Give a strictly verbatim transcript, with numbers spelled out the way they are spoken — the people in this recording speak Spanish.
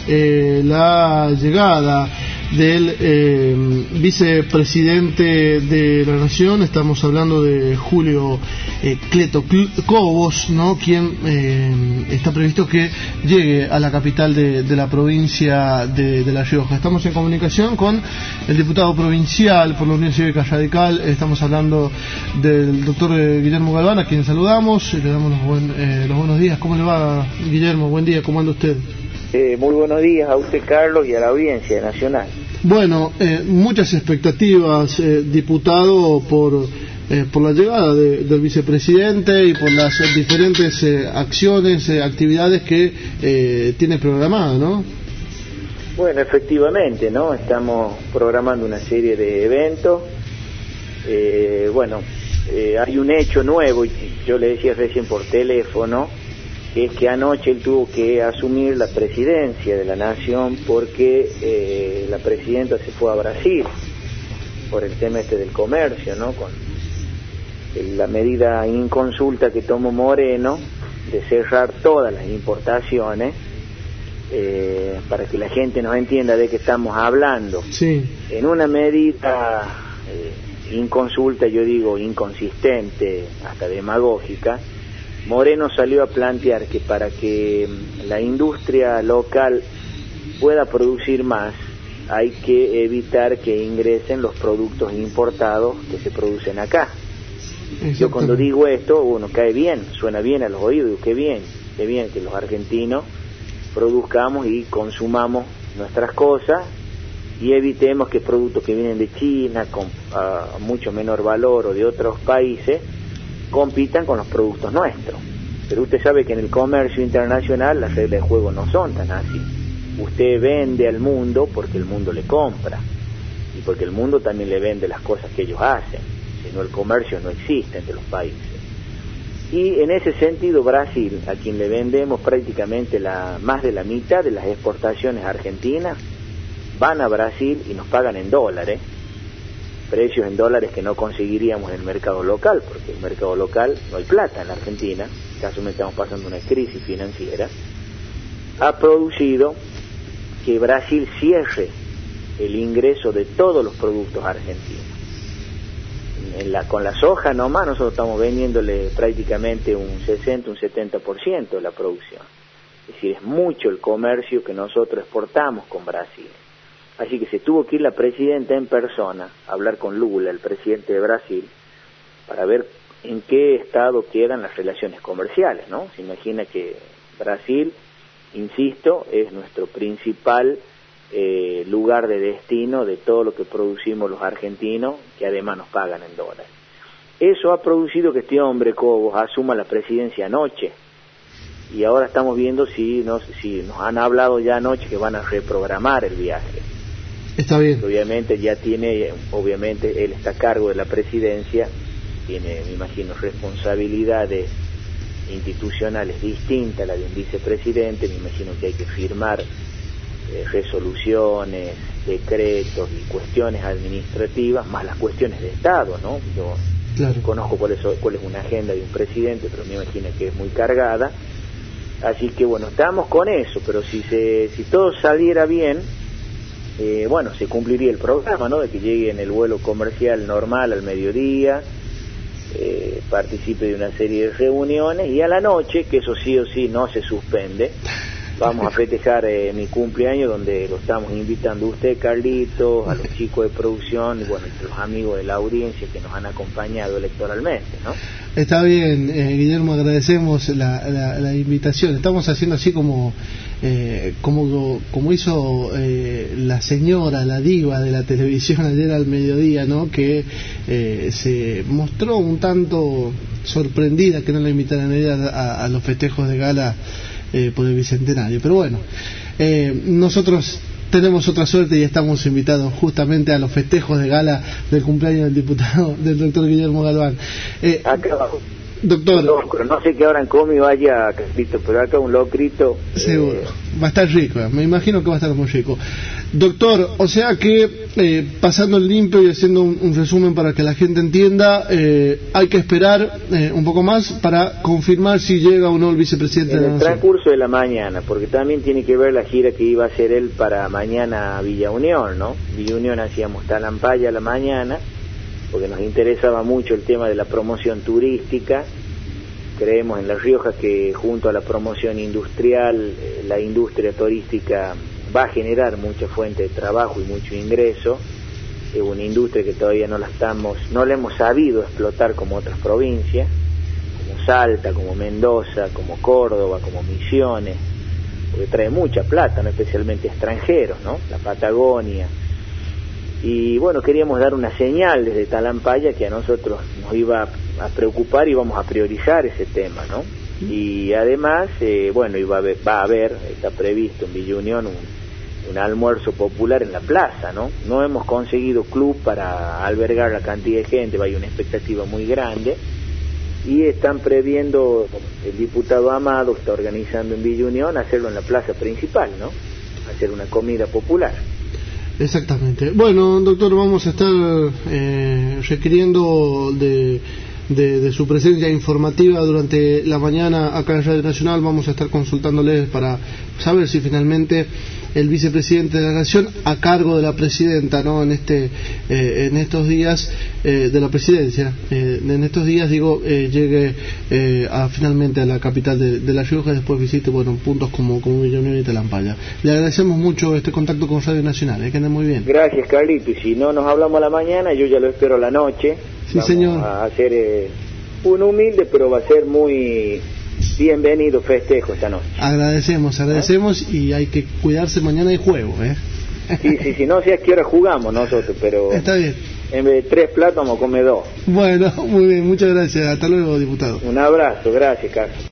eh, la llegada del eh, vicepresidente de la Nación. Estamos hablando de Julio eh, Cleto Cobos, ¿no? Quien eh, está previsto que llegue a la capital de, de la provincia de, de La Rioja. Estamos en comunicación con el diputado provincial por la Unión Cívica Radical. Estamos hablando del doctor eh, Guillermo Galván, a quien saludamos. Le damos los, buen, eh, los buenos días. ¿Cómo le va, Guillermo? Buen día, ¿cómo anda usted? Eh, muy buenos días a usted, Carlos, y a la audiencia nacional. Bueno, eh, muchas expectativas, eh, diputado, por eh, por la llegada de, del vicepresidente y por las eh, diferentes eh, acciones, eh, actividades que eh, tiene programada, ¿no? Bueno, efectivamente, ¿no? Estamos programando una serie de eventos. Eh, bueno, eh, hay un hecho nuevo, y yo le decía recién por teléfono, que es que anoche él tuvo que asumir la presidencia de la Nación porque eh, la presidenta se fue a Brasil por el tema este del comercio, ¿no? Con la medida inconsulta que tomó Moreno de cerrar todas las importaciones, eh, para que la gente nos entienda de qué estamos hablando. Sí. En una medida eh, inconsulta, yo digo inconsistente, hasta demagógica, Moreno salió a plantear que para que la industria local pueda producir más, hay que evitar que ingresen los productos importados que se producen acá. Yo cuando digo esto, uno cae bien, suena bien a los oídos, digo, qué bien, qué bien que los argentinos produzcamos y consumamos nuestras cosas y evitemos que productos que vienen de China con uh, mucho menor valor o de otros países compitan con los productos nuestros. Pero usted sabe que en el comercio internacional las reglas de juego no son tan así. Usted vende al mundo porque el mundo le compra y porque el mundo también le vende las cosas que ellos hacen, si no el comercio no existe entre los países. Y en ese sentido Brasil, a quien le vendemos prácticamente la más de la mitad de las exportaciones argentinas, van a Brasil y nos pagan en dólares, precios en dólares que no conseguiríamos en el mercado local, porque el mercado local no hay plata en la Argentina, casualmente estamos pasando una crisis financiera, ha producido que Brasil cierre el ingreso de todos los productos argentinos. En la, con la soja nomás nosotros estamos vendiéndole prácticamente un sesenta, un setenta por ciento de la producción. Es decir, es mucho el comercio que nosotros exportamos con Brasil. Así que se tuvo que ir la presidenta en persona a hablar con Lula, el presidente de Brasil, para ver en qué estado quedan las relaciones comerciales, ¿no? Se imagina que Brasil, insisto, es nuestro principal eh, lugar de destino de todo lo que producimos los argentinos, que además nos pagan en dólares. Eso ha producido que este hombre, Cobos, asuma la presidencia anoche, y ahora estamos viendo si nos, si nos han hablado ya anoche que van a reprogramar el viaje. Está bien. Obviamente ya tiene, obviamente él está a cargo de la presidencia, tiene, me imagino, responsabilidades institucionales distintas a la de un vicepresidente. Me imagino que hay que firmar eh, resoluciones, decretos y cuestiones administrativas, más las cuestiones de Estado, ¿no? Yo claro. conozco por eso cuál es una agenda de un presidente, pero me imagino que es muy cargada. Así que bueno, estamos con eso, pero si se, si todo saliera bien, Eh, bueno, se cumpliría el programa, ¿no? De que llegue en el vuelo comercial normal al mediodía, eh, participe de una serie de reuniones y a la noche, que eso sí o sí no se suspende, vamos a festejar eh, mi cumpleaños, donde lo estamos invitando a usted, Carlitos, a los chicos de producción y bueno, a los amigos de la audiencia que nos han acompañado electoralmente, ¿no? Está bien, eh, Guillermo, agradecemos la, la, la invitación. Estamos haciendo así como eh, como como hizo eh, la señora, la diva de la televisión ayer al mediodía, ¿no? Que eh, se mostró un tanto sorprendida que no la invitaran a ella a, a los festejos de gala eh, por el bicentenario. Pero bueno, eh, nosotros tenemos otra suerte y estamos invitados justamente a los festejos de gala del cumpleaños del diputado, del doctor Guillermo Galván. Eh, Acá, Doctor. Locro. No sé qué habrán comido allá, Carlito, pero acá un locrito. Seguro. Eh... Va a estar rico, me imagino que va a estar muy rico. Doctor, o sea que, eh, pasando el limpio y haciendo un, un resumen para que la gente entienda, eh, hay que esperar eh, un poco más para confirmar si llega o no el vicepresidente en de la el Nación. transcurso de la mañana, porque también tiene que ver la gira que iba a hacer él para mañana a Villa Unión, ¿no? Villa Unión hacíamos Talampaya a la mañana, porque nos interesaba mucho el tema de la promoción turística. Creemos en La Rioja que junto a la promoción industrial, eh, la industria turística va a generar mucha fuente de trabajo y mucho ingreso. Es una industria que todavía no la estamos, no la hemos sabido explotar como otras provincias, como Salta, como Mendoza, como Córdoba, como Misiones, porque trae mucha plata, ¿no? Especialmente extranjeros, ¿no? La Patagonia. Y bueno, queríamos dar una señal desde Talampaya que a nosotros nos iba a preocupar y vamos a priorizar ese tema, ¿no? Y además, eh, bueno, iba a haber, va a haber, está previsto en Villa Unión un, un almuerzo popular en la plaza, ¿no? No hemos conseguido club para albergar la cantidad de gente, va a haber una expectativa muy grande, y están previendo, el diputado Amado está organizando en Villa Unión hacerlo en la plaza principal, ¿no? Hacer una comida popular. Exactamente. Bueno, doctor, vamos a estar eh, requiriendo de, de, de su presencia informativa durante la mañana acá en Radio Nacional. Vamos a estar consultándoles para saber si finalmente el vicepresidente de la Nación, a cargo de la presidenta, ¿no? En este, eh, en estos días eh, de la presidencia, eh, en estos días digo, eh, llegue eh, a, finalmente a la capital de, de La Rioja y después visite, bueno, puntos como como Villa Unión y Talampaya. Le agradecemos mucho este contacto con Radio Nacional, ¿eh? Que ande muy bien. Gracias, Carlito. Y si no nos hablamos a la mañana, yo ya lo espero a la noche. Sí, Vamos señor. a hacer eh, un humilde, pero va a ser muy bienvenido festejo esta noche. Agradecemos, agradecemos, ¿eh? Y hay que cuidarse, mañana hay juego, ¿eh? Sí, sí, sí, no sé a qué hora jugamos nosotros, pero está bien. En vez de tres platos vamos a comer dos. Bueno, muy bien, muchas gracias. Hasta luego, diputado. Un abrazo, gracias, Carlos.